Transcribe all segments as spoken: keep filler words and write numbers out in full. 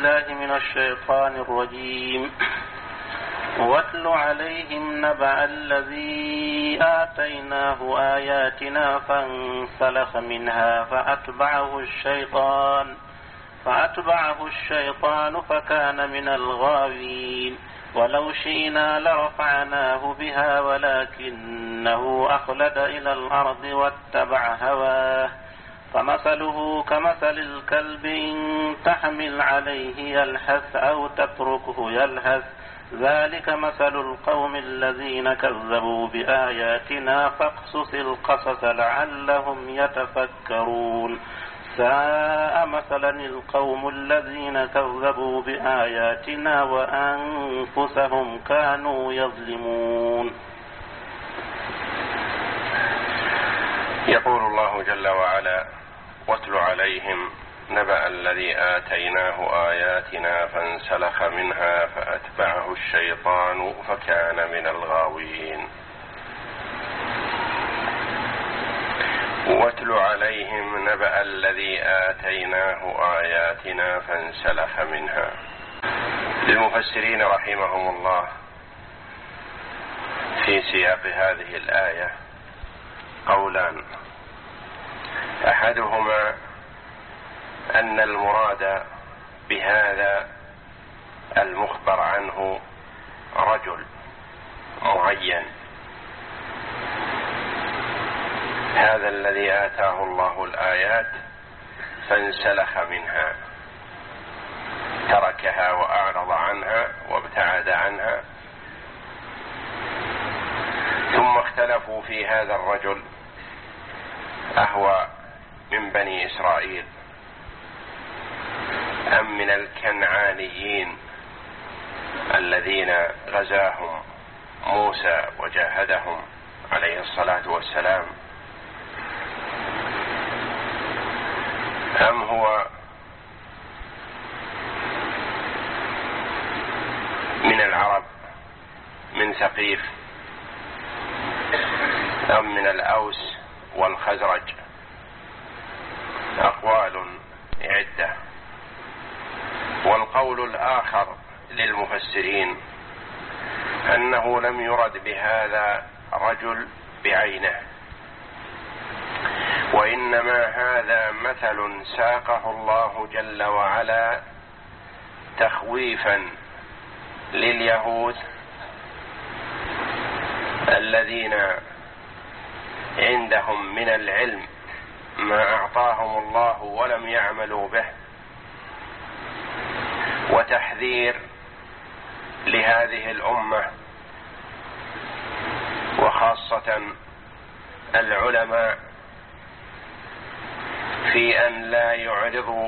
بالله من الشيطان الرجيم. واتل عليهم نبأ الذي آتيناه آياتنا فانسلخ منها فأتبعه الشيطان فأتبعه الشيطان فكان من الغاوين. ولو شئنا لرفعناه بها ولكنه أخلد إلى الأرض واتبع هواه فمثله كمثل الكلب إن تحمل عليه يلهث أو تتركه يلهث ذلك مثل القوم الذين كذبوا بآياتنا فاقصص القصص لعلهم يتفكرون. ساء مثلا القوم الذين كذبوا بآياتنا وأنفسهم كانوا يظلمون. يقول الله جل وعلا: واتل عليهم نبأ الذي آتيناه آياتنا فانسلخ منها فأتبعه الشيطان فكان من الغاوين. واتل عليهم نبأ الذي آتيناه آياتنا فانسلخ منها. للمفسرين رحمهم الله في سياق هذه الآية قولان: أحدهما أن المراد بهذا المخبر عنه رجل معين، هذا الذي آتاه الله الآيات فانسلخ منها، تركها وأعرض عنها وابتعد عنها. ثم اختلفوا في هذا الرجل أهو من بني إسرائيل أم من الكنعانيين الذين غزاهم موسى وجاهدهم عليه الصلاة والسلام، أم هو من العرب من ثقيف أم من الأوس والخزرج. أقوال عدة. والقول الآخر للمفسرين أنه لم يرد بهذا رجل بعينه، وإنما هذا مثل ساقه الله جل وعلا تخويفا لليهود الذين عندهم من العلم ما أعطاهم الله ولم يعملوا به، وتحذير لهذه الأمة وخاصة العلماء في أن لا يعرضوا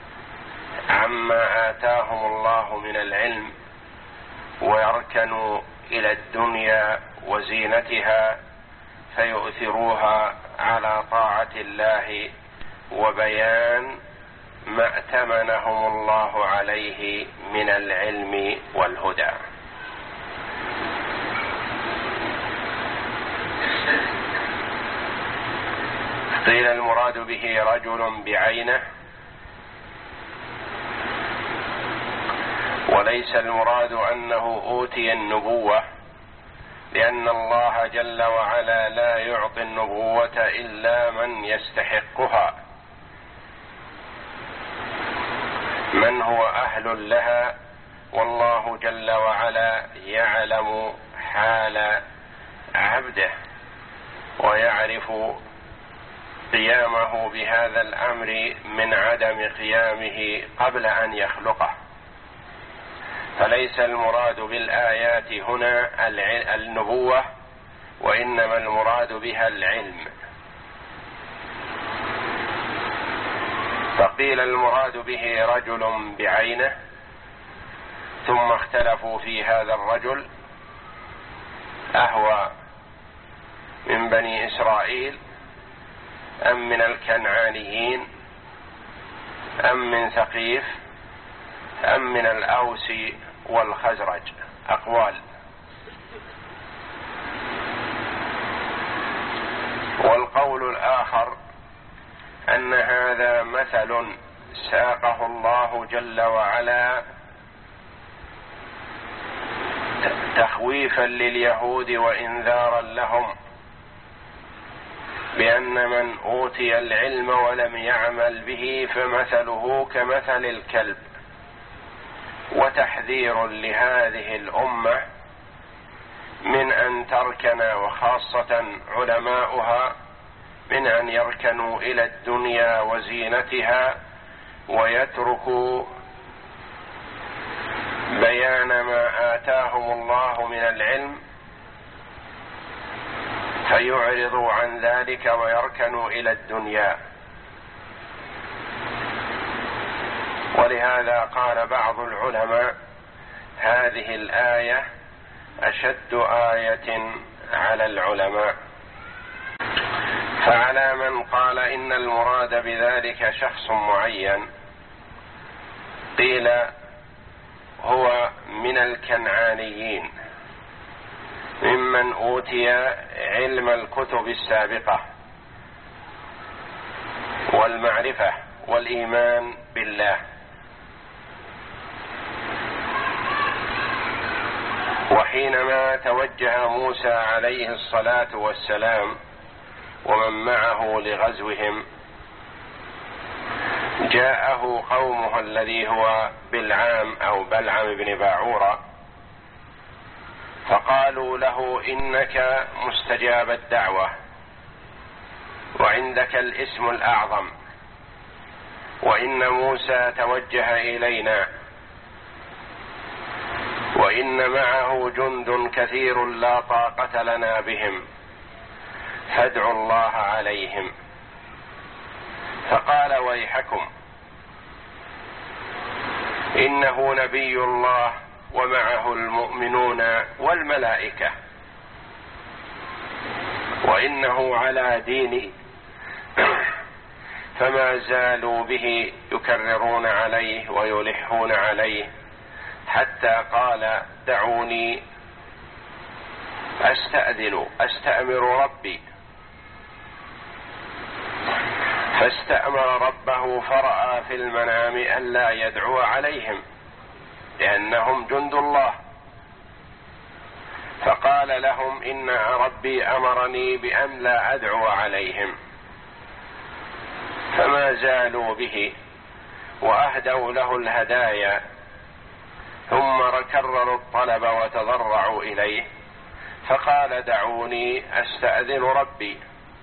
عما آتاهم الله من العلم ويركنوا إلى الدنيا وزينتها فيؤثروها على طاعة الله وبيان ما ائتمنهم الله عليه من العلم والهدى. قيل المراد به رجل بعينه، وليس المراد أنه أوتي النبوة، لأن الله جل وعلا لا يعطي النبوة إلا من يستحقها، من هو أهل لها، والله جل وعلا يعلم حال عبده ويعرف قيامه بهذا الأمر من عدم قيامه قبل أن يخلقه. فليس المراد بالآيات هنا النبوة، وإنما المراد بها العلم. فقيل المراد به رجل بعينه، ثم اختلفوا في هذا الرجل أهو من بني إسرائيل أم من الكنعانيين أم من ثقيف أم من الأوس والخزرج. أقوال. والقول الآخر أن هذا مثل ساقه الله جل وعلا تخويفا لليهود وإنذارا لهم بأن من أوتي العلم ولم يعمل به فمثله كمثل الكلب، وتحذير لهذه الأمة من أن تركن، وخاصة علماؤها، من أن يركنوا إلى الدنيا وزينتها ويتركوا بيان ما آتاهم الله من العلم، فيعرضوا عن ذلك ويركنوا إلى الدنيا. ولهذا قال بعض العلماء: هذه الآية أشد آية على العلماء. فعلى من قال إن المراد بذلك شخص معين، قيل هو من الكنعانيين ممن أوتي علم الكتب السابقة والمعرفة والإيمان بالله. وحينما توجه موسى عليه الصلاة والسلام ومن معه لغزوهم، جاءه قومه الذي هو بلعام أو بلعم بن باعورة، فقالوا له: إنك مستجاب الدعوة وعندك الاسم الأعظم، وإن موسى توجه إلينا، وإن معه جند كثير لا طاقة لنا بهم، فادعوا الله عليهم. فقال: ويحكم، إنه نبي الله ومعه المؤمنون والملائكة، وإنه على ديني. فما زالوا به يكررون عليه ويلحون عليه، حتى قال: دعوني أستأذن أستأمر ربي. فاستأمر ربه، فرأى في المنام ألا يدعو عليهم لأنهم جند الله، فقال لهم: إن ربي أمرني بأن لا أدعو عليهم. فما زالوا به وأهدوا له الهدايا، ثم كرروا الطلب وتضرعوا إليه، فقال: دعوني أستأذن ربي.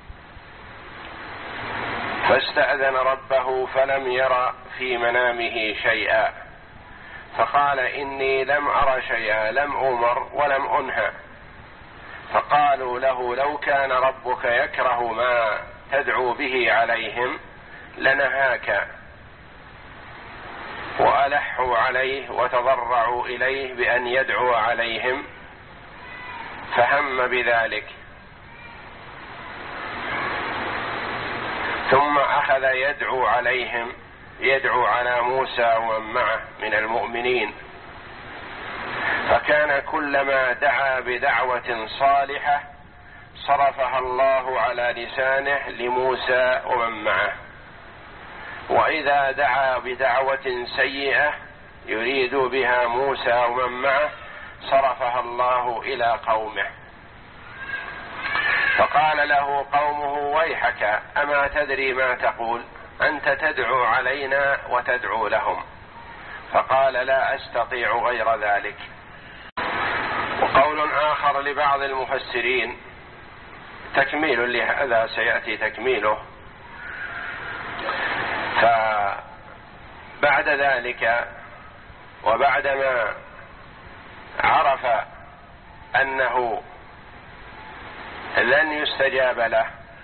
فاستأذن ربه فلم ير في منامه شيئا، فقال: إني لم أر شيئا، لم أمر ولم أنهى. فقالوا له: لو كان ربك يكره ما تدعو به عليهم لنهاك. وألحوا عليه وتضرعوا إليه بأن يدعو عليهم، فهم بذلك، ثم أخذ يدعو عليهم، يدعو على موسى ومن معه من المؤمنين. فكان كلما دعا بدعوة صالحة صرفها الله على لسانه لموسى ومن معه، وإذا دعا بدعوة سيئة يريد بها موسى ومن معه صرفها الله إلى قومه. فقال له قومه: ويحك، أما تدري ما تقول؟ أنت تدعو علينا وتدعو لهم. فقال: لا أستطيع غير ذلك. وقول آخر لبعض المفسرين تكميل لهذا سيأتي تكميله: فبعد ذلك وبعدما عرف أنه لن يستجاب له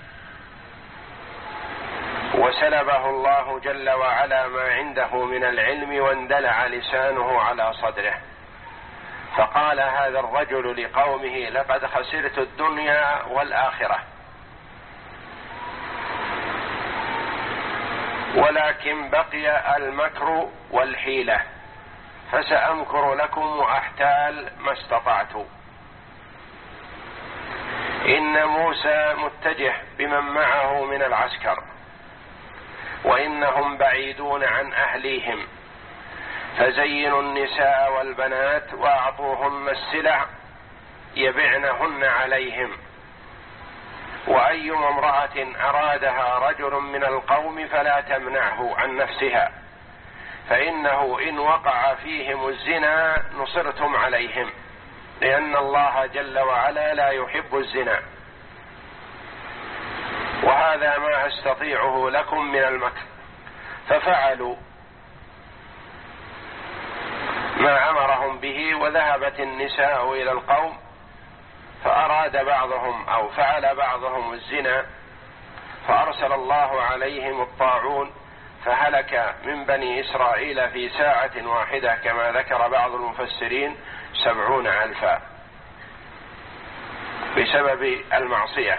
وسلبه الله جل وعلا ما عنده من العلم واندلع لسانه على صدره، فقال هذا الرجل لقومه: لقد خسرت الدنيا والآخرة، ولكن بقي المكر والحيلة، فسأمكر لكم وأحتال ما استطعت. إن موسى متجه بمن معه من العسكر، وإنهم بعيدون عن أهليهم، فزينوا النساء والبنات وأعطوهن السلع يبعنهن عليهم. وأيما امرأة أرادها رجل من القوم فلا تمنعه عن نفسها، فإنه إن وقع فيهم الزنا نصرتم عليهم، لأن الله جل وعلا لا يحب الزنا. وهذا ما أستطيعه لكم من المكر. ففعلوا ما أمرهم به، وذهبت النساء إلى القوم، فأراد بعضهم أو فعل بعضهم الزنا، فأرسل الله عليهم الطاعون، فهلك من بني إسرائيل في ساعة واحدة كما ذكر بعض المفسرين سبعون ألفا بسبب المعصية.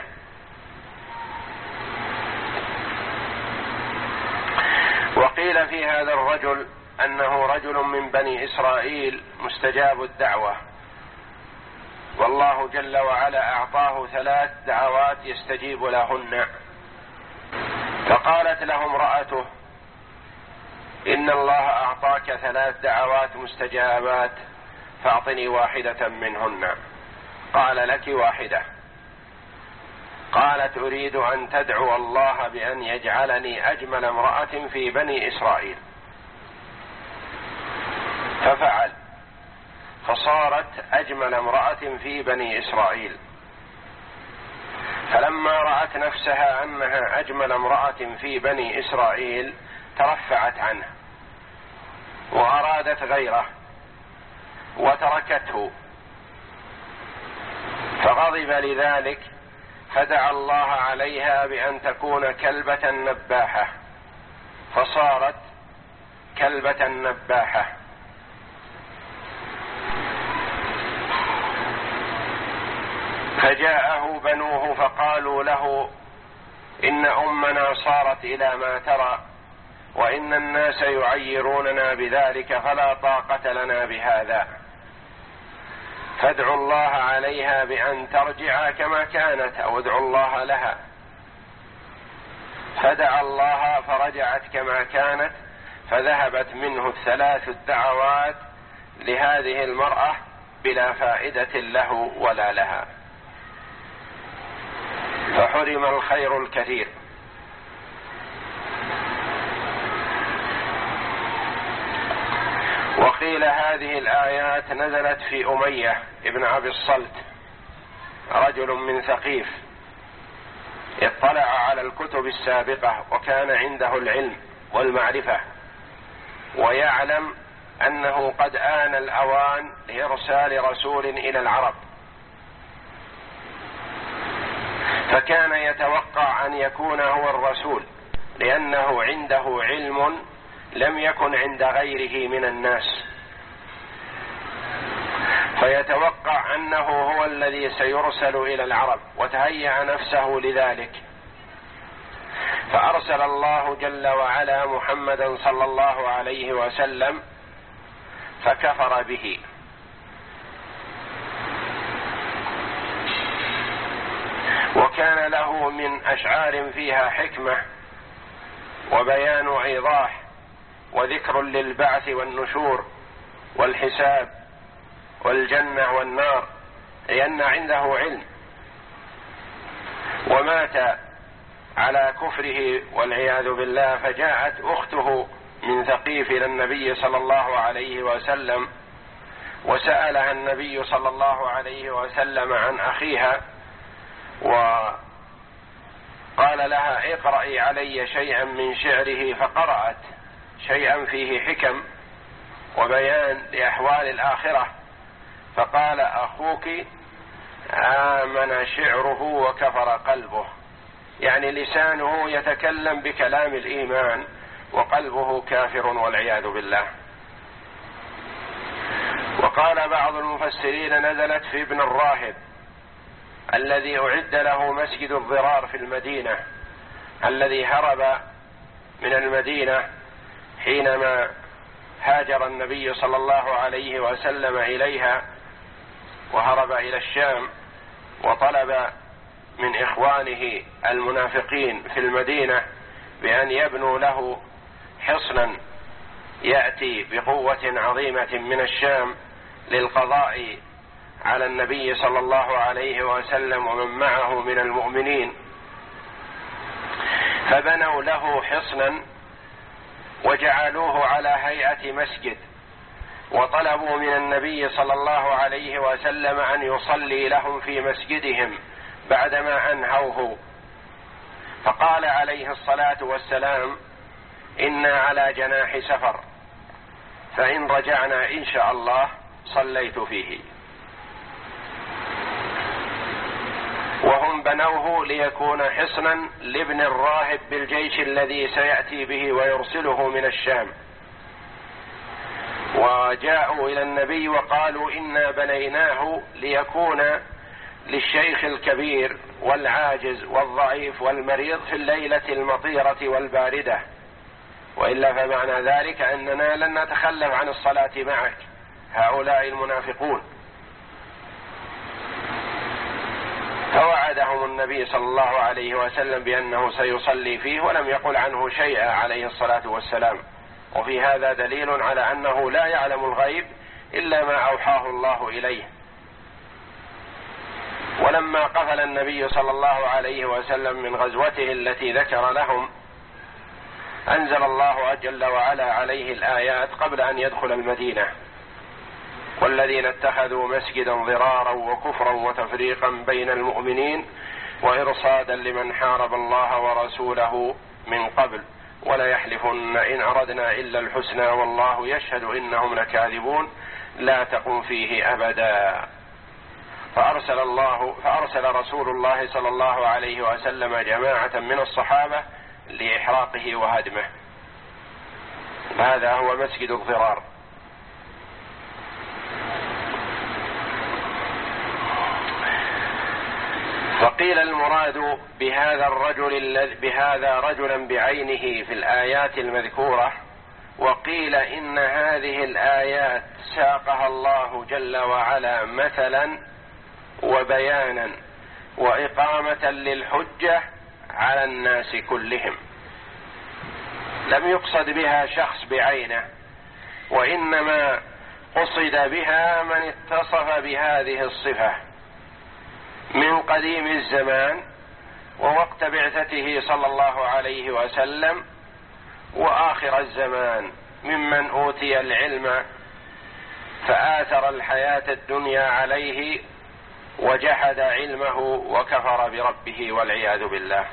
وقيل في هذا الرجل أنه رجل من بني إسرائيل مستجاب الدعوة، والله جل وعلا أعطاه ثلاث دعوات يستجيب لهن. فقالت له امرأته: إن الله أعطاك ثلاث دعوات مستجابات، فأعطني واحدة منهن. قال: لك واحدة. قالت: أريد أن تدعو الله بأن يجعلني أجمل امرأة في بني إسرائيل. ففعل، فصارت أجمل امرأة في بني إسرائيل. فلما رأت نفسها أنها أجمل امرأة في بني إسرائيل ترفعت عنه وأرادت غيره وتركته، فغضب لذلك، فدعا الله عليها بأن تكون كلبة نباحة، فصارت كلبة نباحة. فجاءه بنوه فقالوا له: إن أمنا صارت إلى ما ترى، وإن الناس يعيروننا بذلك، فلا طاقة لنا بهذا، فادعوا الله عليها بأن ترجع كما كانت، أو ادعوا الله لها. فدعا الله فرجعت كما كانت، فذهبت منه الثلاث الدعوات لهذه المرأة بلا فائدة له ولا لها، فحرم الخير الكثير. وقيل هذه الآيات نزلت في أمية ابن أبي الصلت، رجل من ثقيف اطلع على الكتب السابقة وكان عنده العلم والمعرفة، ويعلم أنه قد آن الأوان لإرسال رسول إلى العرب، فكان يتوقع أن يكون هو الرسول، لأنه عنده علم لم يكن عند غيره من الناس، فيتوقع أنه هو الذي سيرسل إلى العرب، وتهيأ نفسه لذلك. فأرسل الله جل وعلا محمدا صلى الله عليه وسلم فكفر به. وكان له من أشعار فيها حكمة وبيان إيضاح وذكر للبعث والنشور والحساب والجنة والنار، لأن عنده علم. ومات على كفره والعياذ بالله، فجاءت أخته من ثقيف إلى النبي صلى الله عليه وسلم، وسألها النبي صلى الله عليه وسلم عن أخيها، وقال لها: اقرأي علي شيئا من شعره، فقرأت شيئا فيه حكم وبيان لأحوال الآخرة، فقال: أخوك آمن شعره وكفر قلبه، يعني لسانه يتكلم بكلام الإيمان وقلبه كافر والعياذ بالله. وقال بعض المفسرين نزلت في ابن الراهب الذي أعد له مسجد الضرار في المدينة، الذي هرب من المدينة حينما هاجر النبي صلى الله عليه وسلم إليها، وهرب إلى الشام، وطلب من إخوانه المنافقين في المدينة بأن يبنوا له حصنا يأتي بقوة عظيمة من الشام للقضاء على النبي صلى الله عليه وسلم ومن معه من المؤمنين، فبنوا له حصنا وجعلوه على هيئة مسجد، وطلبوا من النبي صلى الله عليه وسلم أن يصلي لهم في مسجدهم بعدما أنهوه، فقال عليه الصلاة والسلام: إنا على جناح سفر، فإن رجعنا إن شاء الله صليت فيه. وهم بنوه ليكون حصنا لابن الراهب بالجيش الذي سيأتي به ويرسله من الشام. وجاءوا إلى النبي وقالوا: إنا بنيناه ليكون للشيخ الكبير والعاجز والضعيف والمريض في الليلة المطيرة والباردة، وإلا فمعنى ذلك أننا لن نتخلف عن الصلاة معك، هؤلاء المنافقون. فوعدهم النبي صلى الله عليه وسلم بأنه سيصلي فيه، ولم يقل عنه شيئا عليه الصلاة والسلام. وفي هذا دليل على أنه لا يعلم الغيب إلا ما أوحاه الله إليه. ولما قفل النبي صلى الله عليه وسلم من غزوته التي ذكر لهم، أنزل الله جل وعلا عليه الآيات قبل أن يدخل المدينة: والذين اتخذوا مسجدا ضرارا وكفرا وتفريقا بين المؤمنين وإرصادا لمن حارب الله ورسوله من قبل ولا يحلفن إن أردنا إلا الحسنى والله يشهد إنهم لكاذبون لا تقم فيه أبدا. فأرسل الله فأرسل رسول الله صلى الله عليه وسلم جماعة من الصحابة لإحراقه وهدمه. هذا هو مسجد الضرار. فقيل المراد بهذا الرجل بهذا رجلا بعينه في الآيات المذكورة، وقيل إن هذه الآيات ساقها الله جل وعلا مثلا وبيانا وإقامة للحجة على الناس كلهم، لم يقصد بها شخص بعينه، وإنما قصد بها من اتصف بهذه الصفة من قديم الزمان ووقت بعثته صلى الله عليه وسلم وآخر الزمان، ممن أوتي العلم فآثر الحياة الدنيا عليه وجحد علمه وكفر بربه والعياذ بالله.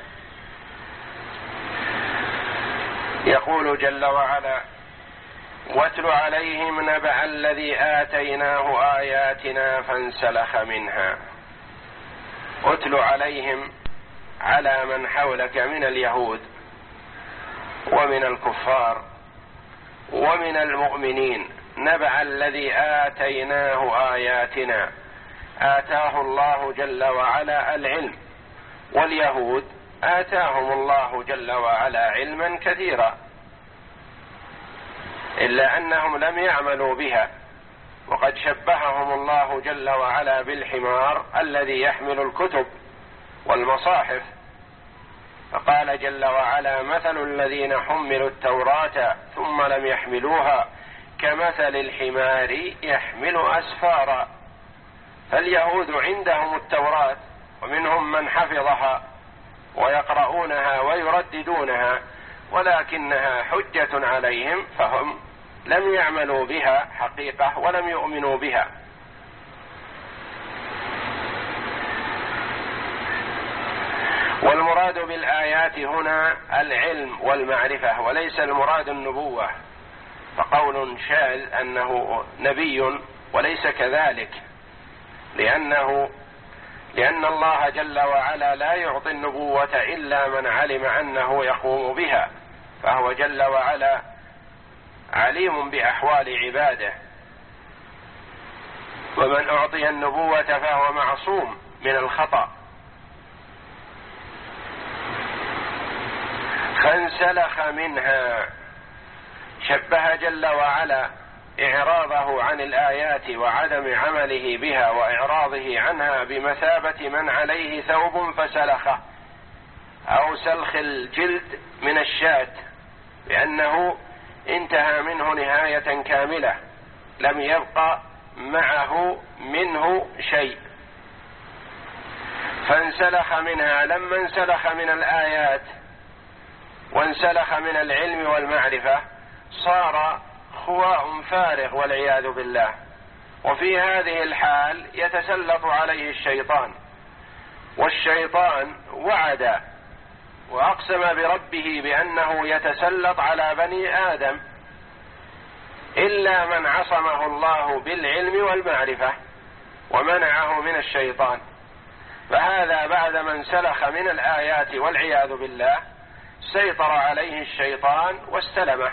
يقول جل وعلا: واتل عليهم نبأ الذي آتيناه آياتنا فانسلخ منها. اتل عليهم على من حولك من اليهود ومن الكفار ومن المؤمنين نبأ الذي آتيناه آياتنا. آتاه الله جل وعلا العلم، واليهود آتاهم الله جل وعلا علما كثيرا، إلا أنهم لم يعملوا بها، وقد شبههم الله جل وعلا بالحمار الذي يحمل الكتب والمصاحف، فقال جل وعلا: مثل الذين حملوا التوراة ثم لم يحملوها كمثل الحمار يحمل أسفارا. فاليهود عندهم التوراة ومنهم من حفظها ويقرؤونها ويرددونها، ولكنها حجة عليهم، فهم لم يعملوا بها حقيقة ولم يؤمنوا بها. والمراد بالآيات هنا العلم والمعرفة، وليس المراد النبوة، فقول شاذ أنه نبي وليس كذلك، لأنه لأن الله جل وعلا لا يعطي النبوة إلا من علم أنه يقوم بها، فهو جل وعلا عليم بأحوال عباده، ومن أعطي النبوة فهو معصوم من الخطأ. فانسلخ منها، شبه جل وعلا إعراضه عن الآيات وعدم عمله بها وإعراضه عنها بمثابة من عليه ثوب فسلخه، أو سلخ الجلد من الشاة، لأنه انتهى منه نهاية كاملة، لم يبقى معه منه شيء، فانسلخ منها. لما انسلخ من الآيات وانسلخ من العلم والمعرفة صار خواء فارغ والعياذ بالله. وفي هذه الحال يتسلط عليه الشيطان، والشيطان وعد وأقسم بربه بأنه يتسلط على بني آدم إلا من عصمه الله بالعلم والمعرفة ومنعه من الشيطان. فهذا بعد ما انسلخ من الآيات والعياذ بالله سيطر عليه الشيطان واستلمه،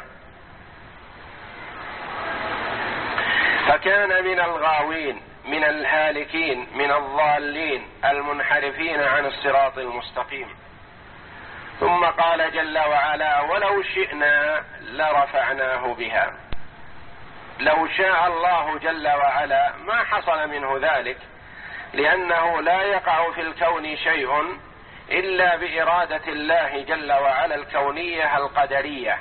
فكان من الغاوين، من الهالكين، من الضالين المنحرفين عن الصراط المستقيم. ثم قال جل وعلا: ولو شئنا لرفعناه بها. لو شاء الله جل وعلا ما حصل منه ذلك، لأنه لا يقع في الكون شيء إلا بإرادة الله جل وعلا الكونية القدرية،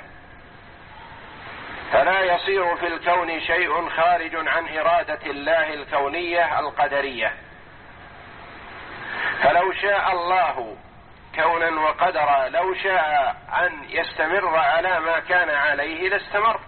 فلا يصير في الكون شيء خارج عن إرادة الله الكونية القدرية. فلو شاء الله كونا وقدرا، لو شاء أن يستمر على ما كان عليه لاستمر.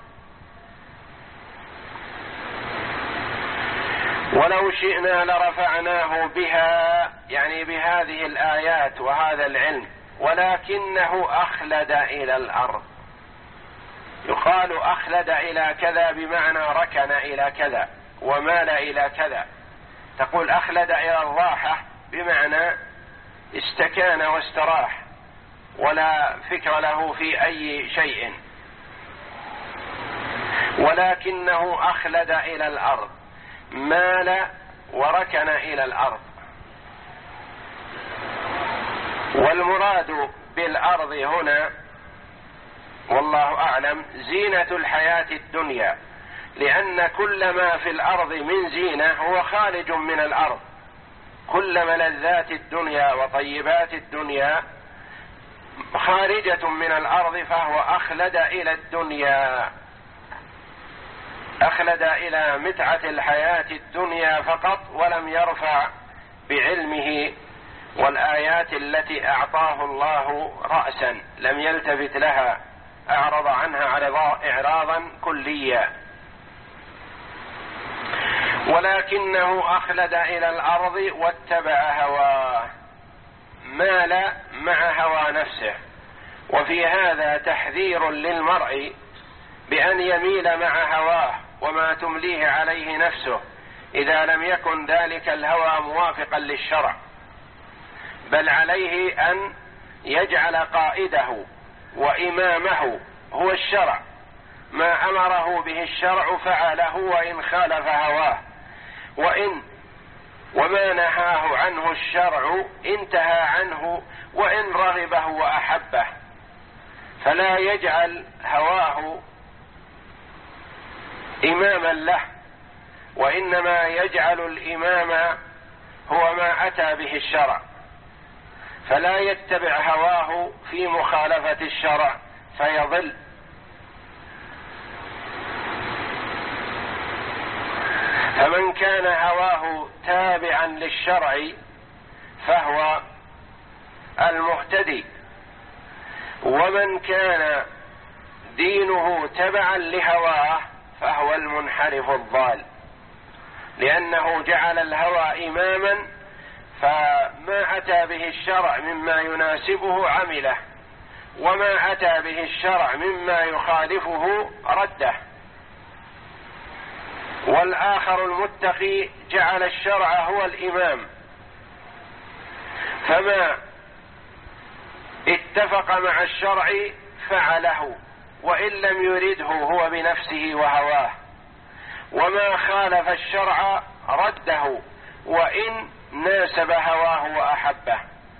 ولو شئنا لرفعناه بها، يعني بهذه الآيات وهذا العلم، ولكنه أخلد إلى الأرض. يقال أخلد إلى كذا بمعنى ركن إلى كذا ومال إلى كذا. تقول أخلد إلى الراحة بمعنى استكان واستراح ولا فكر له في أي شيء. ولكنه أخلد إلى الأرض، مال وركن إلى الأرض. والمراد بالأرض هنا والله أعلم زينة الحياة الدنيا، لأن كل ما في الأرض من زينة هو خارج من الأرض. كل ملذات الدنيا وطيبات الدنيا خارجة من الأرض، فهو أخلد إلى الدنيا، أخلد إلى متعة الحياة الدنيا فقط، ولم يرفع بعلمه والآيات التي أعطاه الله رأسا، لم يلتفت لها، أعرض عنها إعراضا كليا. ولكنه أخلد إلى الأرض واتبع هواه، مال مع هوى نفسه. وفي هذا تحذير للمرء بأن يميل مع هواه وما تمليه عليه نفسه إذا لم يكن ذلك الهوى موافقا للشرع، بل عليه أن يجعل قائده وإمامه هو الشرع، ما أمره به الشرع فعله وإن خالف هواه، وإن وما نهاه عنه الشرع انتهى عنه وإن رغبه وأحبه. فلا يجعل هواه إماما له، وإنما يجعل الإمام هو ما أتى به الشرع، فلا يتبع هواه في مخالفة الشرع فيضل. فمن كان هواه تابعا للشرع فهو المهتدي، ومن كان دينه تبعا لهواه فهو المنحرف الضال، لأنه جعل الهوى إماما، فما أتى به الشرع مما يناسبه عمله، وما أتى به الشرع مما يخالفه رده. والآخر المتقي جعل الشرع هو الإمام، فما اتفق مع الشرع فعله وإن لم يرده هو بنفسه وهواه، وما خالف الشرع رده وإن ناسب هواه وأحبه.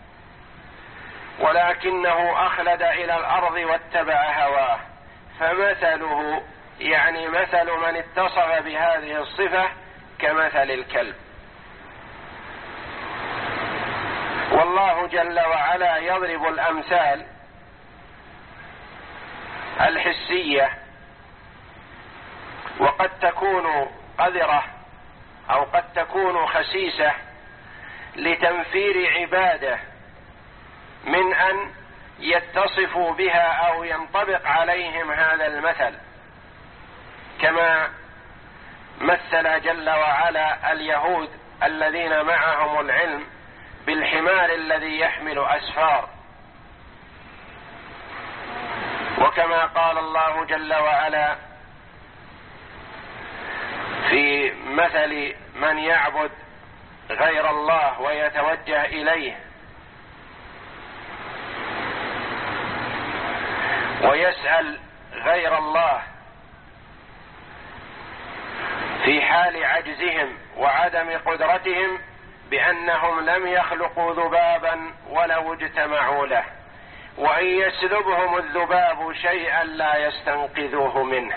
ولكنه أخلد إلى الأرض واتبع هواه، فمثله يعني مثل من اتصف بهذه الصفة كمثل الكلب. والله جل وعلا يضرب الأمثال الحسية، وقد تكون قذرة أو قد تكون خسيسة لتنفير عباده من أن يتصفوا بها أو ينطبق عليهم هذا المثل، كما مثل جل وعلا اليهود الذين معهم العلم بالحمار الذي يحمل أسفار، وكما قال الله جل وعلا في مثل من يعبد غير الله ويتوجه إليه ويسأل غير الله في حال عجزهم وعدم قدرتهم بأنهم لم يخلقوا ذبابا ولو اجتمعوا له، وإن يسلبهم الذباب شيئا لا يستنقذوه منه.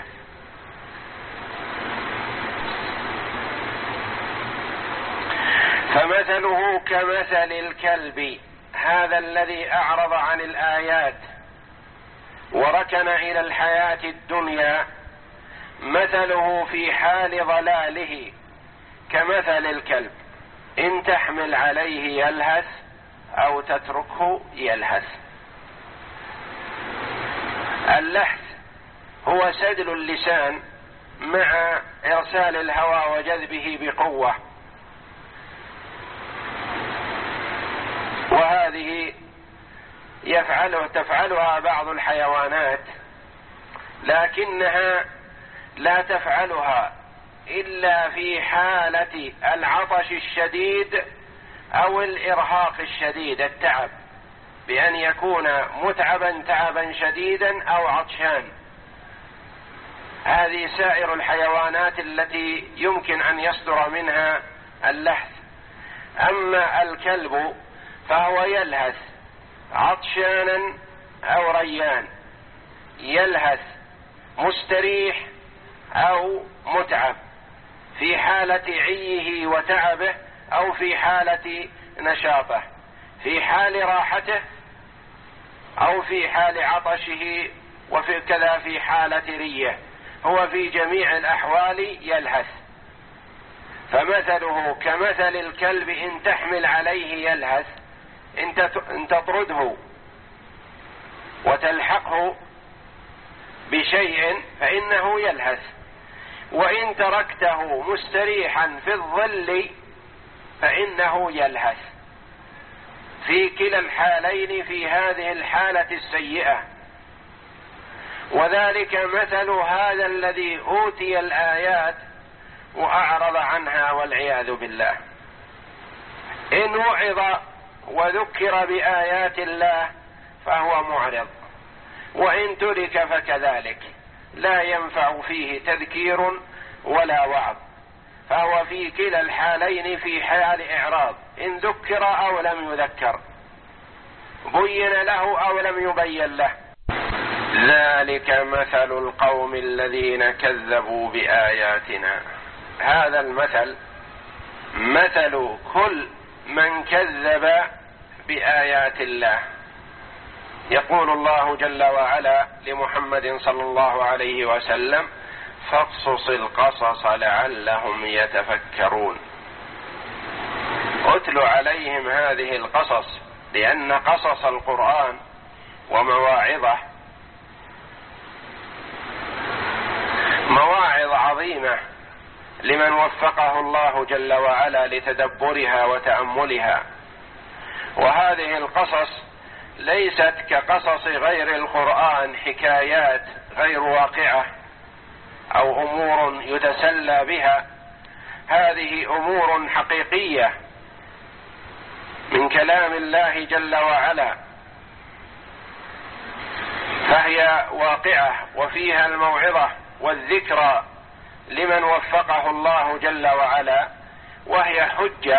فمثله كمثل الكلب، هذا الذي أعرض عن الآيات وركن إلى الحياة الدنيا، مثله في حال ضلاله كمثل الكلب، إن تحمل عليه يلهث أو تتركه يلهث. اللهث هو سدل اللسان مع إرسال الهواء وجذبه بقوة، وهذه يفعله تفعلها بعض الحيوانات، لكنها لا تفعلها إلا في حالة العطش الشديد أو الإرهاق الشديد، التعب، بأن يكون متعبا تعبا شديدا أو عطشان. هذه سائر الحيوانات التي يمكن أن يصدر منها اللهث. أما الكلب فهو يلهث عطشانا أو ريان، يلهث مستريح أو متعب، في حالة عيه وتعبه أو في حالة نشاطه، في حال راحته أو في حال عطشه، وفي كذا في حالة ريه، هو في جميع الأحوال يلهث. فمثله كمثل الكلب، إن تحمل عليه يلهث، إن تطرده وتلحقه بشيء فإنه يلهث، وإن تركته مستريحا في الظل فإنه يلهث. في كلا الحالين في هذه الحالة السيئة. وذلك مثل هذا الذي أوتي الآيات وأعرض عنها والعياذ بالله. إن وعظ وذكر بآيات الله فهو معرض، وإن ترك فكذلك، لا ينفع فيه تذكير ولا وعظ، فهو في كلا الحالين في حال إعراض، إن ذكر أو لم يذكر، بين له أو لم يبين له. ذلك مثل القوم الذين كذبوا بآياتنا. هذا المثل مثل كل من كذب بآيات الله. يقول الله جل وعلا لمحمد صلى الله عليه وسلم: فاقصص القصص لعلهم يتفكرون. اتل عليهم هذه القصص، لأن قصص القرآن ومواعظه مواعظ عظيمة لمن وفقه الله جل وعلا لتدبرها وتأملها. وهذه القصص ليست كقصص غير القرآن حكايات غير واقعة أو أمور يتسلى بها، هذه أمور حقيقية من كلام الله جل وعلا، فهي واقعة وفيها الموعظة والذكرى لمن وفقه الله جل وعلا، وهي حجة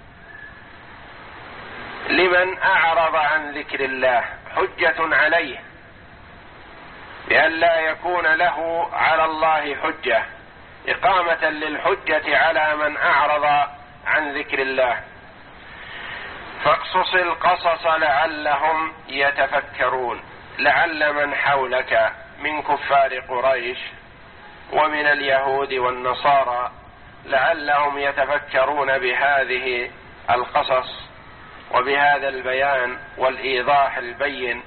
لمن أعرض عن ذكر الله، حجة عليه بأن لا يكون له على الله حجة، إقامة للحجة على من أعرض عن ذكر الله. فاقصص القصص لعلهم يتفكرون، لعل من حولك من كفار قريش ومن اليهود والنصارى لعلهم يتفكرون بهذه القصص وبهذا البيان والإيضاح البين.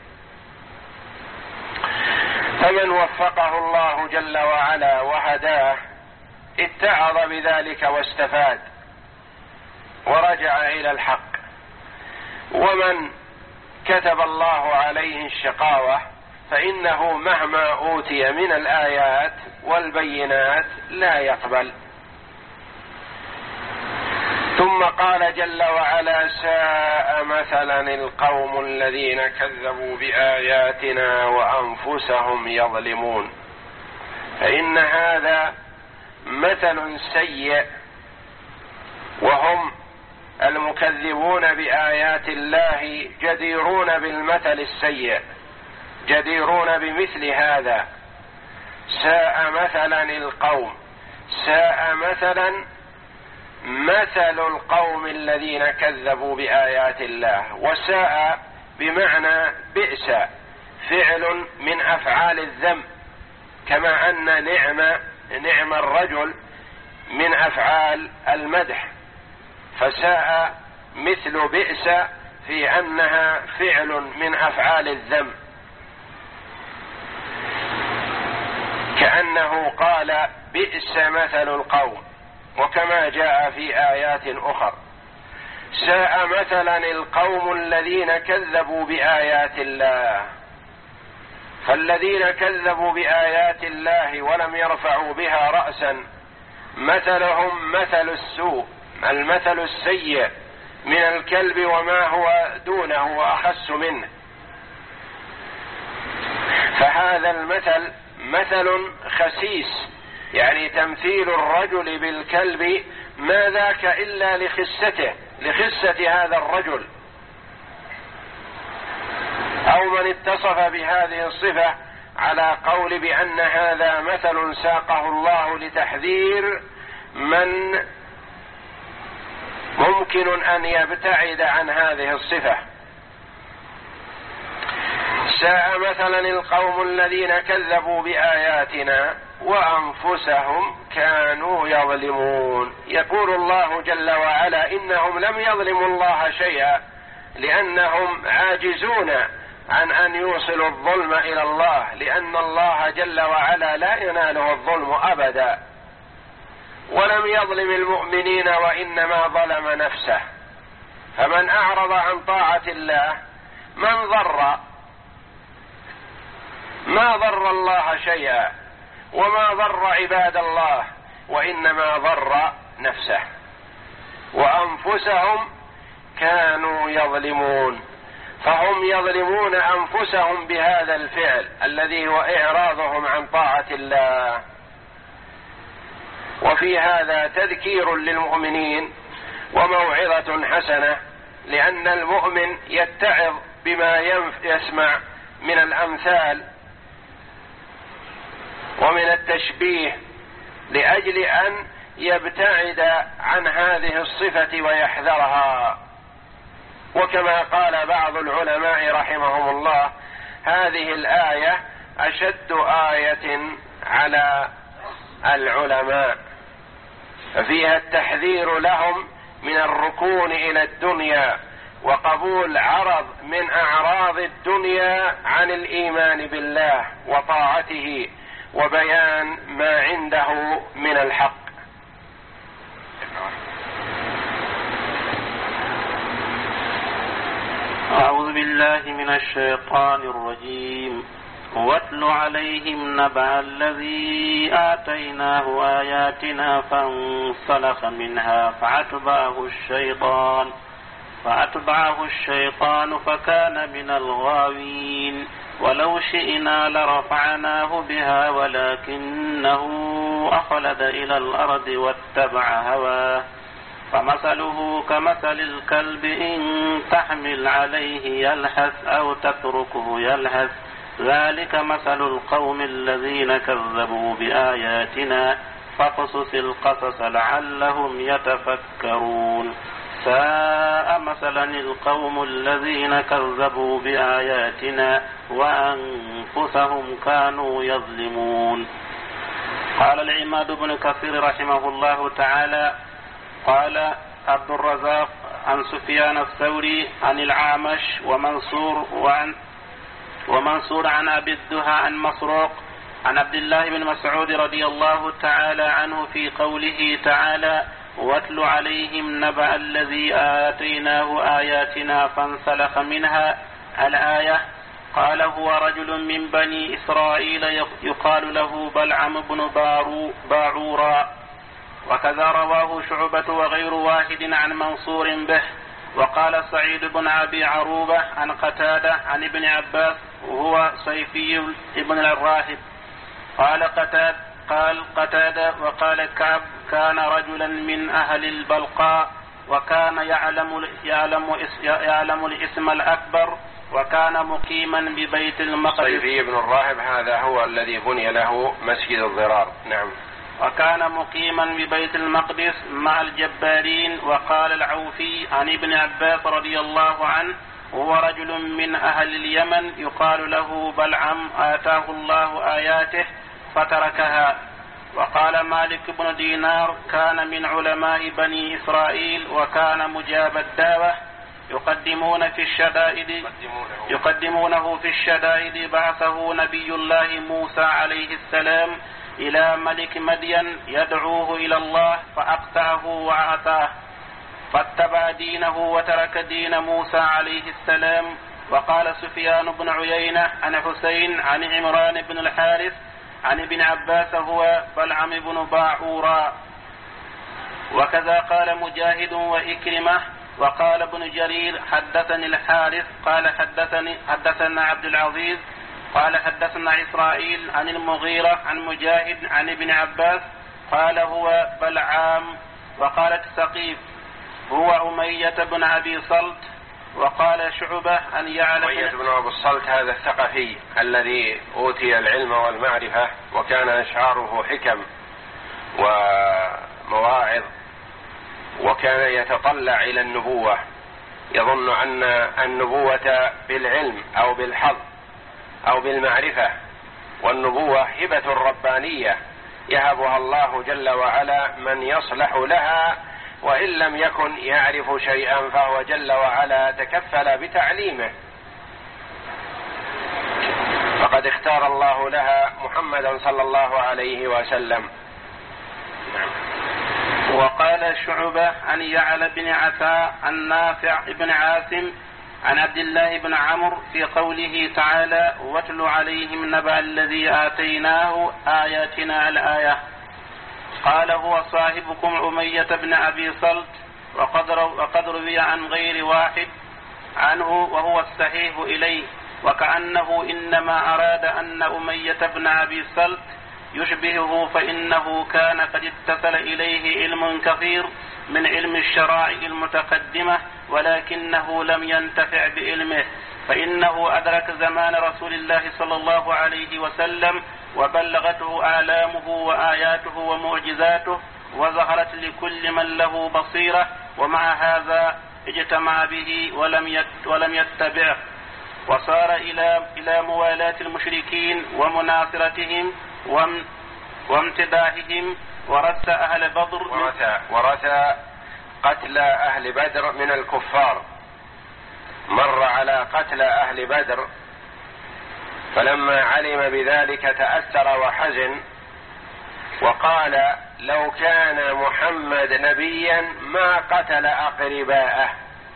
فمن وفقه الله جل وعلا وهداه اتعظ بذلك واستفاد ورجع إلى الحق، ومن كتب الله عليه الشقاوة فإنه مهما أوتي من الآيات والبينات لا يقبل. ثم قال جل وعلا: ساء مثلا القوم الذين كذبوا بآياتنا وأنفسهم يظلمون. فإن هذا مثل سيء، وهم المكذبون بآيات الله جديرون بالمثل السيء، جديرون بمثل هذا. ساء مثلا القوم، ساء مثلا مثل القوم الذين كذبوا بآيات الله. وساء بمعنى بئس، فعل من أفعال الذم، كما أن نعم نعم الرجل من أفعال المدح، فساء مثل بئس في أنها فعل من أفعال الذم، كأنه قال بئس مثل القوم، وكما جاء في آيات أخرى: ساء مثلا القوم الذين كذبوا بآيات الله. فالذين كذبوا بآيات الله ولم يرفعوا بها رأسا مثلهم مثل السوء، المثل السيء من الكلب وما هو دونه وأخس منه. فهذا المثل مثل خسيس، يعني تمثيل الرجل بالكلب ما ذاك إلا لخسته، لخسة هذا الرجل، أو من اتصف بهذه الصفة على قول بأن هذا مثل ساقه الله لتحذير من ممكن أن يبتعد عن هذه الصفة. ساء مثلا القوم الذين كذبوا بآياتنا وأنفسهم كانوا يظلمون. يقول الله جل وعلا: إنهم لم يظلموا الله شيئا، لأنهم عاجزون عن أن يوصلوا الظلم إلى الله، لأن الله جل وعلا لا يناله الظلم أبدا. ولم يظلم المؤمنين وإنما ظلم نفسه. فمن أعرض عن طاعة الله من ضر ما ضر الله شيئا، وما ضر عباد الله، وإنما ضر نفسه. وأنفسهم كانوا يظلمون، فهم يظلمون أنفسهم بهذا الفعل الذي هو إعراضهم عن طاعة الله. وفي هذا تذكير للمؤمنين وموعظة حسنة، لأن المؤمن يتعظ بما يسمع من الأمثال ومن التشبيه لأجل أن يبتعد عن هذه الصفة ويحذرها. وكما قال بعض العلماء رحمهم الله: هذه الآية أشد آية على العلماء، ففيها التحذير لهم من الركون إلى الدنيا وقبول عرض من أعراض الدنيا عن الإيمان بالله وطاعته، وبيان ما عنده من الحق. أعوذ بالله من الشيطان الرجيم. واتل عليهم نبأ الذي آتيناه آياتنا فانسلخ منها فأتبعه الشيطان فأتبعه الشيطان فكان من الغاوين. ولو شئنا لرفعناه بها ولكنه أخلد إلى الأرض واتبع هواه فمثله كمثل الكلب إن تحمل عليه يلهث أو تتركه يلهث ذلك مثل القوم الذين كذبوا بآياتنا فاقصص القصص لعلهم يتفكرون. ساء مثلا القوم الذين كذبوا بآياتنا وأنفسهم كانوا يظلمون. قال العماد بن كثير رحمه الله تعالى قال عبد الرزاق عن سفيان الثوري عن الأعمش ومنصور وعن ومنصور عن أبي الدهى عن مسروق عن عبد الله بن مسعود رضي الله تعالى عنه في قوله تعالى واتل عليهم نبأ الذي آتيناه آياتنا فانسلخ منها الآية. قال هو رجل من بني إسرائيل يقال له بلعم بن باعورا. وكذا رواه شعبة وغير واحد عن منصور به. وقال سعيد بن أبي عروبة عن قتادة عن ابن عباس وهو صيفي ابن الراهب قال قتاد قال قتادة وقال كعب كان رجلا من أهل البلقاء وكان يعلم يعلم يعلم الاسم الأكبر وكان مقيما ببيت المقدس. صيفي ابن الراهب هذا هو الذي بني له مسجد الضرار. نعم. وكان مقيما ببيت المقدس مع الجبارين. وقال العوفي عن ابن عباس رضي الله عنه هو رجل من أهل اليمن يقال له بلعم آتاه الله آياته فتركها. وقال مالك بن دينار كان من علماء بني إسرائيل وكان مجاب الدعوة يقدمون في الشدائد يقدمونه في الشدائد. بعثه نبي الله موسى عليه السلام إلى ملك مدين يدعوه إلى الله فأقطعه وعاتاه فاتبع دينه وترك دين موسى عليه السلام. وقال سفيان بن عيينة عن حسين عن عمران بن الحارث عن ابن عباس هو بلعم بن باعورا. وكذا قال مجاهد وإكرمة. وقال ابن جرير حدثني الحارث قال حدثني حدثنا عبد العزيز قال حدثنا إسرائيل عن المغيرة عن مجاهد عن ابن عباس قال هو بلعام. وقالت سقيف هو أمية بن أبي صلت. وقال شعبة أن يعلم أمية بن أبي الصلت هذا الثقفي الذي أوتي العلم والمعرفة وكان أشعاره حكم ومواعظ وكان يتطلع إلى النبوة يظن أن النبوة بالعلم أو بالحظ أو بالمعرفة والنبوة هبة ربانية يهبها الله جل وعلا من يصلح لها وإن لم يكن يعرف شيئا فهو جل وعلا تكفل بتعليمه. فقد اختار الله لها محمدا صلى الله عليه وسلم. وقال شعبة عن يعلى بن عثاء عن نافع بن عاصم عن عبد الله بن عمرو في قوله تعالى واتل عليهم نبأ الذي آتيناه آياتنا الآية. قال هو صاحبكم أمية بن أبي صلت. وقد روي عن غير واحد عنه وهو الصحيح إليه وكأنه إنما أراد أن أمية بن أبي صلت يشبهه فإنه كان قد اتصل إليه علم كثير من علم الشرائع المتقدمة ولكنه لم ينتفع بعلمه فإنه أدرك زمان رسول الله صلى الله عليه وسلم وبلغته آلامه وآياته ومعجزاته وظهرت لكل من له بصيرة ومع هذا اجتمع به ولم ولم يتبعه وصار إلى إلى موالاة المشركين ومناصرتهم وامتداحهم ورث أهل بدر ورث, ورث قتل أهل بدر من الكفار. مر على قتل أهل بدر فلما علم بذلك تأثر وحزن وقال لو كان محمد نبيا ما قتل أقرباءه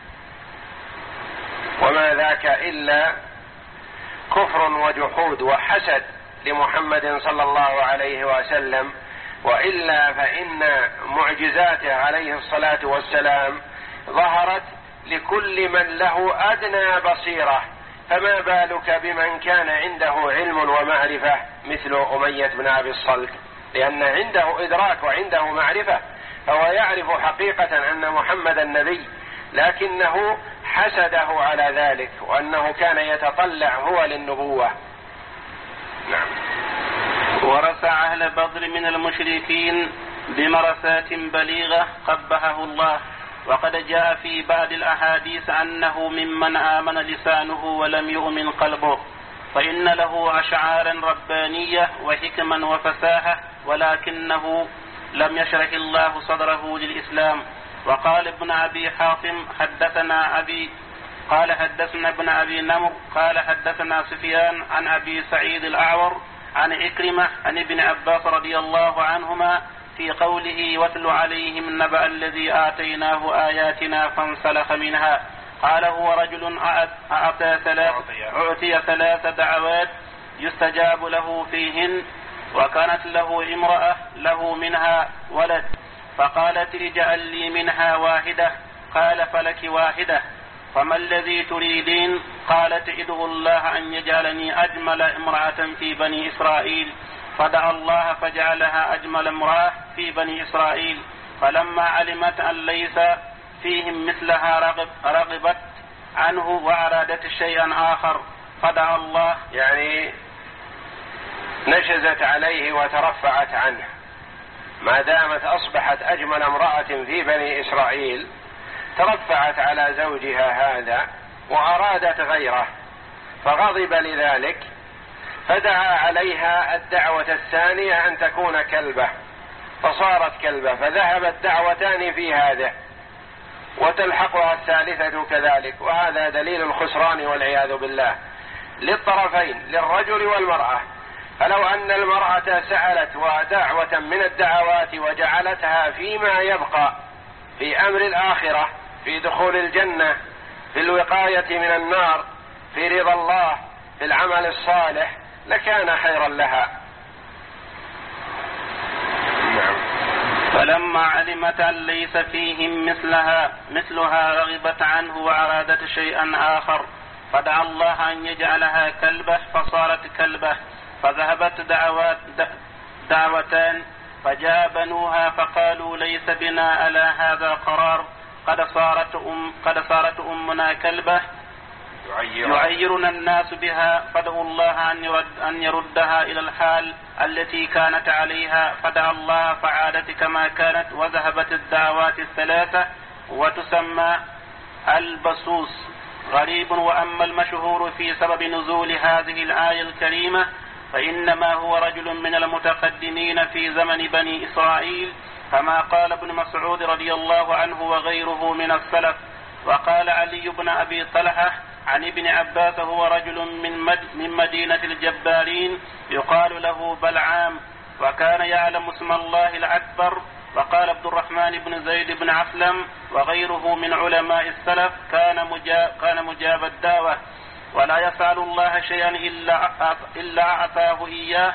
وما ذاك إلا كفر وجحود وحسد لمحمد صلى الله عليه وسلم وإلا فإن معجزاته عليه الصلاة والسلام ظهرت لكل من له أدنى بصيرة فما بالك بمن كان عنده علم ومعرفة مثل أمية بن أبي الصلت لأن عنده إدراك وعنده معرفة فهو يعرف حقيقة أن محمد النبي لكنه حسده على ذلك وأنه كان يتطلع هو للنبوة. نعم. ورث أهل بدر من المشركين بمرثات بليغة قبحه الله وقد جاء في بعض الأحاديث أنه ممن آمن لسانه ولم يؤمن قلبه، فإن له أشعارا ربانية وحكما وفساحة، ولكنه لم يشرح الله صدره للإسلام. وقال ابن أبي حاتم حدثنا أبي قال حدثنا ابن أبي نمر قال حدثنا سفيان عن أبي سعيد الأعور عن عكرمة عن ابن عباس رضي الله عنهما في قوله واتل عليهم نبأ الذي آتيناه آياتنا فانسلخ منها. قال هو رجل أعطى ثلاث أعطي ثلاث دعوات يستجاب له فيهن، وكانت له امرأة له منها ولد، فقالت اجعل لي منها واحدة. قال فلك واحدة، فما الذي تريدين؟ قالت ادعو الله أن يجعلني أجمل امرأة في بني إسرائيل. فدعا الله فجعلها أجمل امرأة في بني إسرائيل. فلما علمت أن ليس فيهم مثلها رغب رغبت عنه وأرادت شيئا آخر، فدعا الله، يعني نشزت عليه وترفعت عنه، ما دامت أصبحت أجمل امرأة في بني إسرائيل ترفعت على زوجها هذا وأرادت غيره، فغضب لذلك، فدعا عليها الدعوة الثانية أن تكون كلبة، فصارت كلبة، فذهبت دعوتان في هذا وتلحقها الثالثة كذلك، وهذا دليل الخسران والعياذ بالله للطرفين، للرجل والمرأة. فلو أن المرأة سألت ودعوة من الدعوات وجعلتها فيما يبقى في أمر الآخرة، في دخول الجنة، في الوقاية من النار، في رضا الله، في العمل الصالح، لكان خيرا لها. نعم. فلما علمت أن ليس فيهم مثلها مثلها رغبت عنه وأرادت شيئا آخر، فدعا الله أن يجعلها كلبة، فصارت كلبة. فذهبت دعوات دعوتان، فجاء بنوها فقالوا ليس بنا على هذا قرار، قد صارت أم قد صارت أمنا كلبة يعيرنا الناس بها، فدعوا الله أن يرد أن يردها إلى الحال التي كانت عليها. فدعا الله فعادت كما كانت، وذهبت الدعوات الثلاثة، وتسمى البسوس. غريب. وأما المشهور في سبب نزول هذه الآية الكريمة فإنما هو رجل من المتقدمين في زمن بني إسرائيل، كما قال ابن مسعود رضي الله عنه وغيره من السلف. وقال علي بن أبي طلحة عن ابن عباس هو رجل من, مد من مدينة الجبارين يقال له بلعام، وكان يعلم اسم الله الأكبر. وقال عبد الرحمن بن زيد بن عسلم وغيره من علماء السلف كان مجاب, كان مجاب الدعوة، ولا يسأل الله شيئا إلا إلا أعطاه إياه،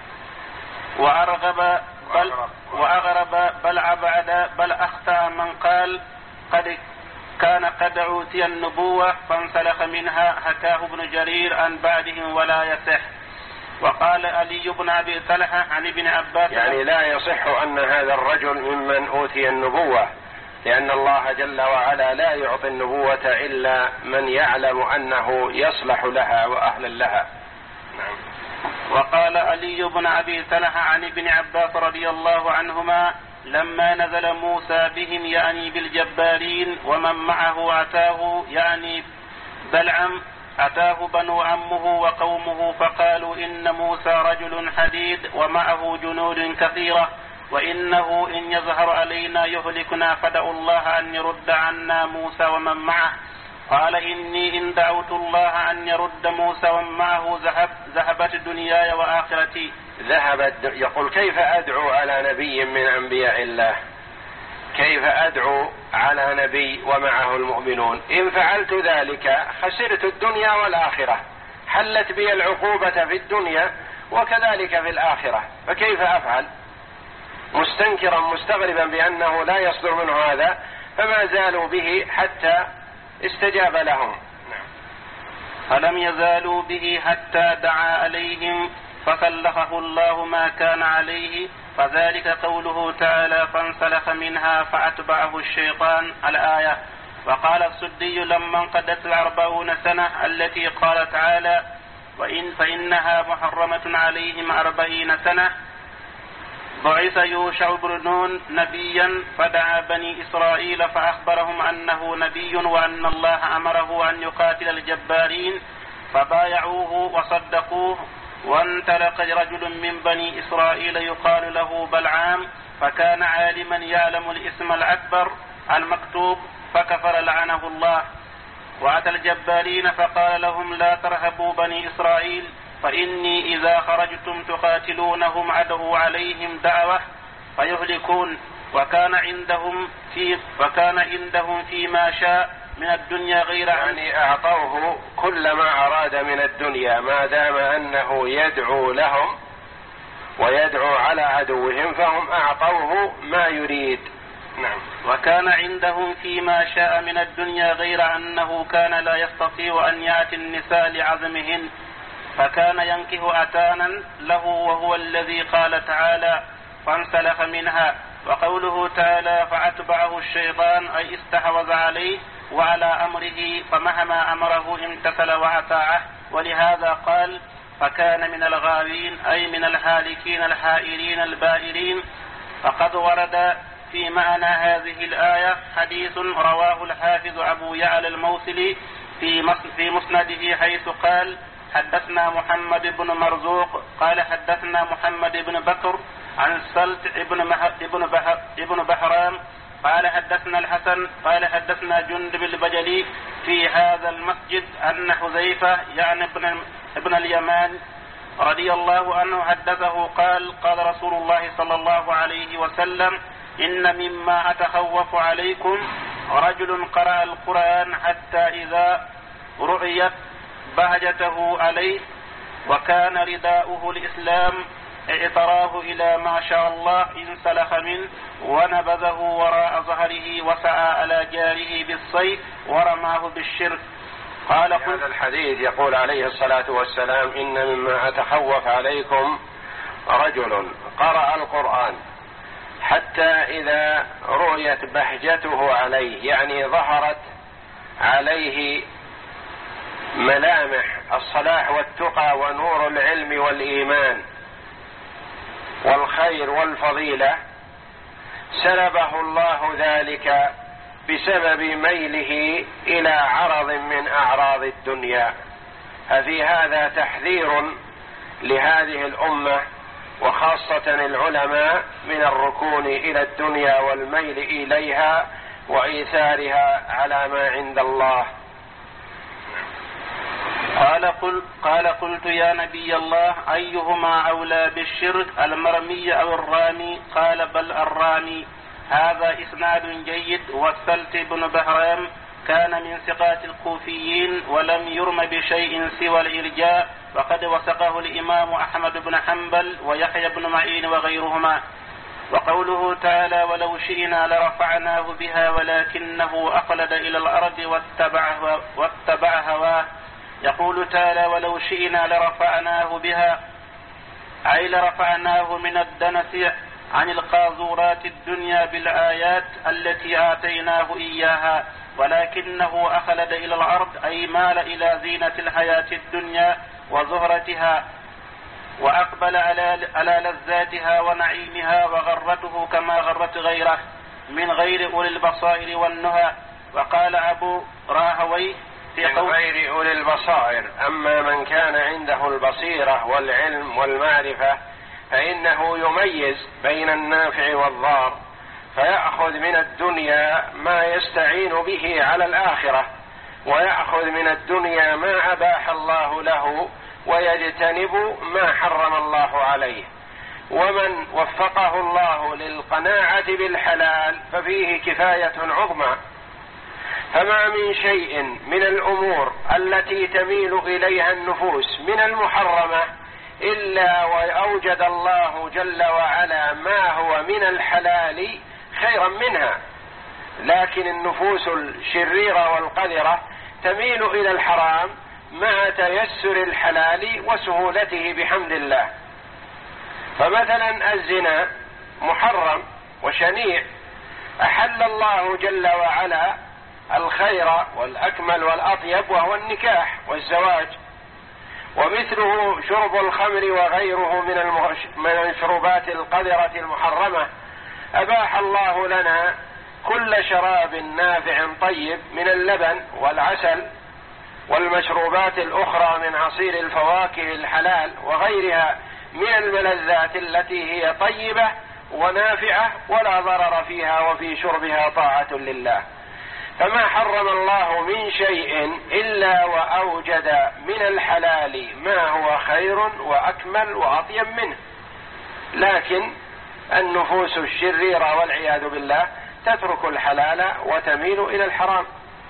وأرغب بل وأغرب بل أبعد بل أخطأ من قال قد كان قد أوتي النبوة فانسلخ منها، حكاه ابن جرير عن بعدهم ولا يصح. وقال علي بن أبي طلحة عن ابن عباس يعني لا يصح أن هذا الرجل ممن أوتي النبوة، لأن الله جل وعلا لا يعطي النبوة إلا من يعلم أنه يصلح لها وأهل لها. نعم. وقال علي بن أبي طلحة عن ابن عباس رضي الله عنهما لما نزل موسى بهم يعني بالجبارين ومن معه أتاه يعني بلعم أتاه بنو عمه وقومه فقالوا إن موسى رجل حديد ومعه جنود كثيرة، وإنه إن يظهر علينا يهلكنا، فدعوا الله أن يرد عنا موسى ومن معه. قال إني إن دعوت الله أن يرد موسى ومن معه ذهب ذهبت دنياي وآخرتي. ذهبت. يقول كيف أدعو على نبي من أنبياء الله؟ كيف أدعو على نبي ومعه المؤمنون؟ إن فعلت ذلك خسرت الدنيا والآخرة، حلت بي العقوبة في الدنيا وكذلك في الآخرة، فكيف أفعل؟ مستنكرا مستغربا بأنه لا يصدر منه هذا، فما زالوا به حتى استجاب لهم. فلم يزالوا به حتى دعا عليهم فسلخه الله ما كان عليه، فذلك قوله تعالى فانسلخ منها فأتبعه الشيطان الآية. وقال السدي لما انقضت الأربعون سنة التي قال تعالى وإن فإنها محرمة عليهم أربعين سنة بعث يوشع بن نون نبيا فدعا بني إسرائيل فأخبرهم أنه نبي وأن الله أمره أن يقاتل الجبارين فبايعوه وصدقوه. وانطلق رجل من بني إسرائيل يقال له بلعام فكان عالما يعلم الاسم الأكبر المكتوب فكفر لعنه الله. وأتى الجبارين فقال لهم لا ترهبوا بني إسرائيل فإني إذا خرجتم تقاتلونهم أدعو عليهم دعوة فيهلكون. وكان عندهم في وكان عندهم فيما شاء من الدنيا غير يعني أعطوه كل ما أراد من الدنيا ما دام أنه يدعو لهم ويدعو على عدوهم فهم أعطوه ما يريد. نعم. وكان عندهم فيما شاء من الدنيا غير أنه كان لا يستطيع أن يأتي النساء لعظمهن فكان ينكه أتانا له وهو الذي قال تعالى فانسلخ منها. وقوله تعالى فأتبعه الشيطان أي استحوذ عليه وعلى أمره فمهما أمره امتثل وأطاعه. ولهذا قال فكان من الغاوين أي من الهالكين الحائرين البائرين. فقد ورد في معنى هذه الآية حديث رواه الحافظ أبو يعلى الموصلي في مسنده حيث قال حدثنا محمد بن مرزوق قال حدثنا محمد بن بكر عن سلت ابن بحرام قال حدثنا الحسن قال حدثنا جندب البجلي في هذا المسجد أن حذيفة يعني ابن, ابن اليمان رضي الله عنه حدثه قال قال رسول الله صلى الله عليه وسلم إن مما أتخوف عليكم رجل قرأ القرآن حتى إذا رؤيت بهجته عليه وكان رداؤه الإسلام اعتراه إلى ما شاء الله انسلخ منه ونبذه وراء ظهره وسعى على جاره بالسيف ورماه بالشرك. قال هذا الحديث يقول عليه الصلاة والسلام إن مما أتخوف عليكم رجل قرأ القرآن حتى إذا رؤيت بهجته عليه يعني ظهرت عليه ملامح الصلاح والتقى ونور العلم والإيمان والخير والفضيلة سلبه الله ذلك بسبب ميله إلى عرض من أعراض الدنيا. ففي هذا تحذير لهذه الأمة وخاصة العلماء من الركون إلى الدنيا والميل إليها وإيثارها على ما عند الله. قال, قل قال قلت يا نبي الله أيهما أولى بالشرك المرمي أو الرامي؟ قال بل الرامي. هذا إسناد جيد. والسلت بن بهرام كان من ثقات الكوفيين ولم يرم بشيء سوى الإرجاء وقد وثقه الإمام أحمد بن حنبل ويحيى بن معين وغيرهما. وقوله تعالى ولو شئنا لرفعناه بها ولكنه أخلد إلى الأرض واتبع, واتبع هواه. يقول تعالى ولو شئنا لرفعناه بها أي لرفعناه من الدنس عن القاذورات الدنيا بالآيات التي آتيناه إياها ولكنه أخلد إلى الأرض أي مال إلى زينة الحياة الدنيا وزهرتها وأقبل على لذاتها ونعيمها وغرته كما غرت غيره من غير أولي البصائر والنهى. وقال أبو راهويه من غير أولي البصائر. أما من كان عنده البصيرة والعلم والمعرفة فإنه يميز بين النافع والضار فيأخذ من الدنيا ما يستعين به على الآخرة ويأخذ من الدنيا ما أباح الله له ويجتنب ما حرم الله عليه. ومن وفقه الله للقناعة بالحلال ففيه كفاية عظمى. فما من شيء من الأمور التي تميل إليها النفوس من المحرمة إلا وأوجد الله جل وعلا ما هو من الحلال خيرا منها. لكن النفوس الشريرة والقذرة تميل إلى الحرام مع تيسر الحلال وسهولته بحمد الله. فمثلا الزنا محرم وشنيع أحل الله جل وعلا الخير والأكمل والأطيب وهو النكاح والزواج. ومثله شرب الخمر وغيره من المشروبات القذرة المحرمة. أباح الله لنا كل شراب نافع طيب من اللبن والعسل والمشروبات الأخرى من عصير الفواكه الحلال وغيرها من الملذات التي هي طيبة ونافعة ولا ضرر فيها، وفي شربها طاعة لله. فما حرم الله من شيء إلا وأوجد من الحلال ما هو خير وأكمل وأطيب منه، لكن النفوس الشريرة والعياذ بالله تترك الحلال وتميل إلى الحرام.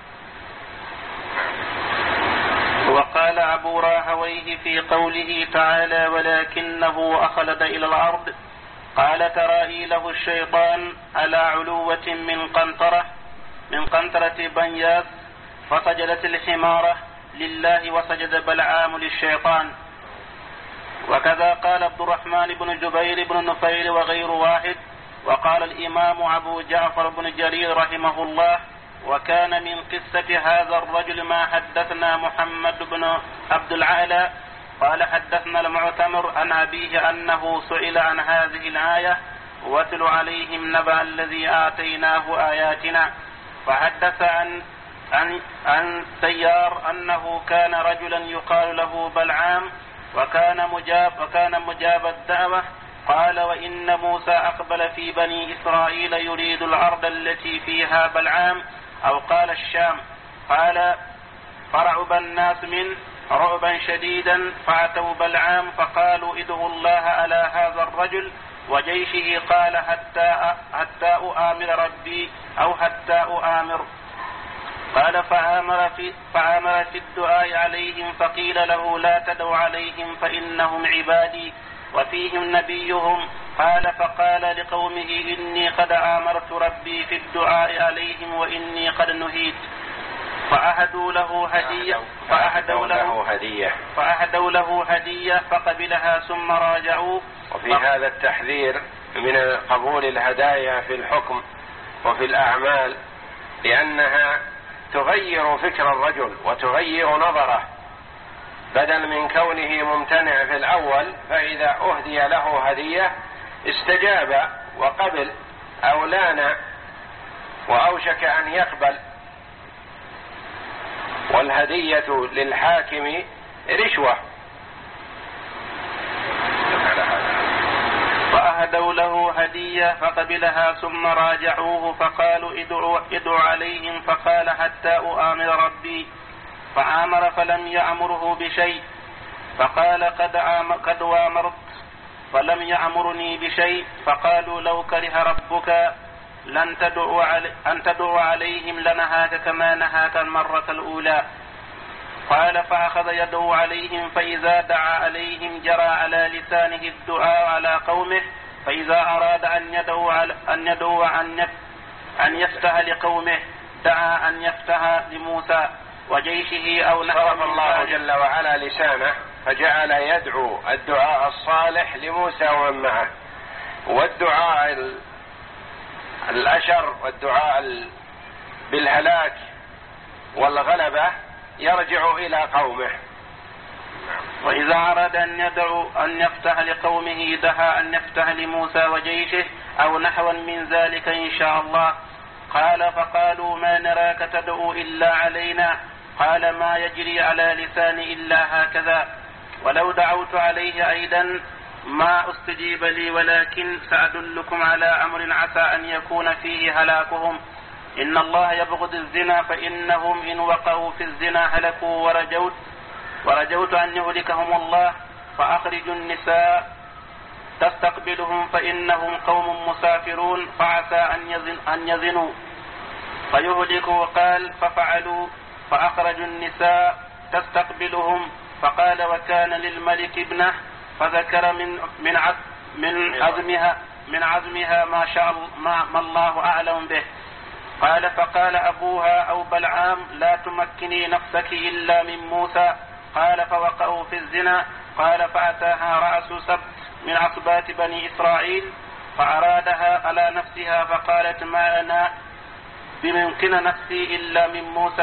وقال أبو راهويه في قوله تعالى ولكنه أخلد إلى الأرض قال ترائي له الشيطان على علوة من قنطرة من قنطرة بنياس فسجدت الحمارة لله وسجد بلعام للشيطان. وكذا قال عبد الرحمن بن جبير بن نفيل وغير واحد. وقال الإمام أبو جعفر بن جرير رحمه الله وكان من قصة هذا الرجل ما حدثنا محمد بن عبد العالى قال حدثنا المعتمر عن أبيه أنه سئل عن هذه الآية واتل عليهم نبأ الذي آتيناه آياتنا، فحدث عن عن عن سيار أنه كان رجلا يقال له بلعام وكان مجاب وكان مجاب الدعوة. قال وإن موسى أقبل في بني إسرائيل يريد الأرض التي فيها بلعام أو قال الشام. قال فرعب الناس منه رعبا شديدا فأتوا بلعام فقالوا ادعوا الله على هذا الرجل وجيشه. قال حتى حتى أؤامر ربي أو حتى أؤامر. قال فآمر في, فآمر في الدعاء عليهم فقيل له لا تدعوا عليهم فإنهم عبادي وفيهم نبيهم. قال فقال لقومه إني قد آمرت ربي في الدعاء عليهم وإني قد نهيت. فأهدوا له هدية فأهدوا له هدية فأهدوا له هدية فقبلها ثم راجعوا. وفي هذا التحذير من قبول الهدايا في الحكم وفي الأعمال، لأنها تغير فكر الرجل وتغير نظره، بدل من كونه ممتنع في الأول فإذا أهدي له هدية استجاب وقبل أو لان وأوشك أن يقبل. والهدية للحاكم رشوة. فأهدوا له هدية فقبلها ثم راجعوه فقالوا ادعوا, ادعوا عليهم فقال حتى أؤامر ربي. فآمر فلم يأمره بشيء فقال قد, قد وامرت فلم يأمرني بشيء. فقالوا لو كره ربك لن تدعو علي أن تدعو عليهم لنهاك كما نهاك المرة الأولى. قال فأخذ يدعو عليهم فإذا دعا عليهم جرى على لسانه الدعاء على قومه، فإذا أراد أن يدعو أن يدعو أن يفتح لقومه دعا أن يفتح لموسى وجيشه أو نحو الله جل وعلا لسانه فجعل يدعو الدعاء الصالح لموسى ومن معه، والدعاء الأشر والدعاء بالهلاك والغلبة يرجع إلى قومه. وإذا أراد أن يدعو أن يفتح لقومه دعا أن يفتح لموسى وجيشه أو نحوا من ذلك إن شاء الله. قال فقالوا ما نراك تدعو إلا علينا. قال ما يجري على لساني إلا هكذا، ولو دعوت عليه أيضا ما استجيب لي، ولكن سأدلكم على أمر عسى أن يكون فيه هلاكهم. إن الله يبغض الزنا فإنهم إن وقعوا في الزنا هلكوا، ورجوت ورجوت أن يهلكهم الله. فأخرجوا النساء تستقبلهم فإنهم قوم مسافرون فعسى أن يزن أن يزنوا فيهلكوا. قال ففعلوا فأخرجوا النساء تستقبلهم. فقال وكان للملك ابنه فذكر من من من عزمها من عزمها ما شاء ما, ما الله أعلم به. قال فقال أبوها أو بلعام لا تمكني نفسك إلا من موسى. قال فوقعوا في الزنا. قال فأتاها رأس سبت من عصبات بني إسرائيل فأرادها على نفسها فقالت ما أنا بممكن نفسي إلا من موسى.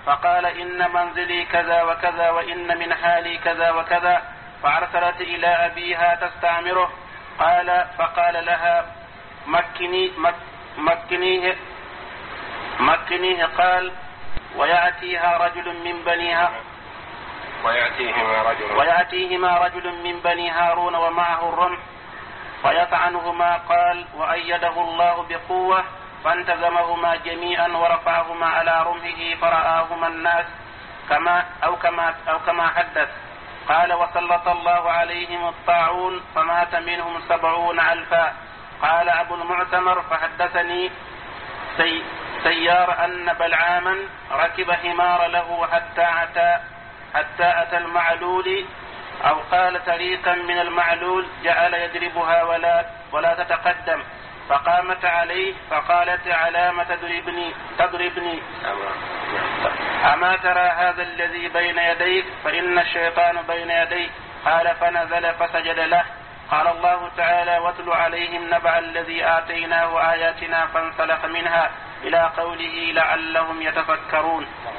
فقال إن منزلي كذا وكذا وإن من حالي كذا وكذا، فأرسلت إلى أبيها تستعمره. قال فقال لها مكني مك مكنيه مكنيه قال ويأتيها رجل من بنيها ويأتيهما رجل, ويأتيهما رجل من بني هارون ومعه الرمح فيطعنهما. قال وأيده الله بقوة فانتزمهما جميعا ورفعهما على رمحه فرآهما الناس كما أو كما أو كما حدث. قال وسلط الله عليهم الطاعون فمات منهم سبعون ألفا. قال أبو المعتمر فحدثني سي سيار أن بلعاما ركب حمار له حتى أتى حتى أتى المعلول أو قال طريقا من المعلول جعل يضربها ولا ولا تتقدم، فقامت عليه فقالت علام تضربني تضربني أما ترى هذا الذي بين يديك فإن الشيطان بين يديك. قال فنزل فسجد له. قال الله تعالى واتل عليهم نبأ الذي آتيناه آياتنا فانسلخ منها إلى قوله لعلهم يتفكرون.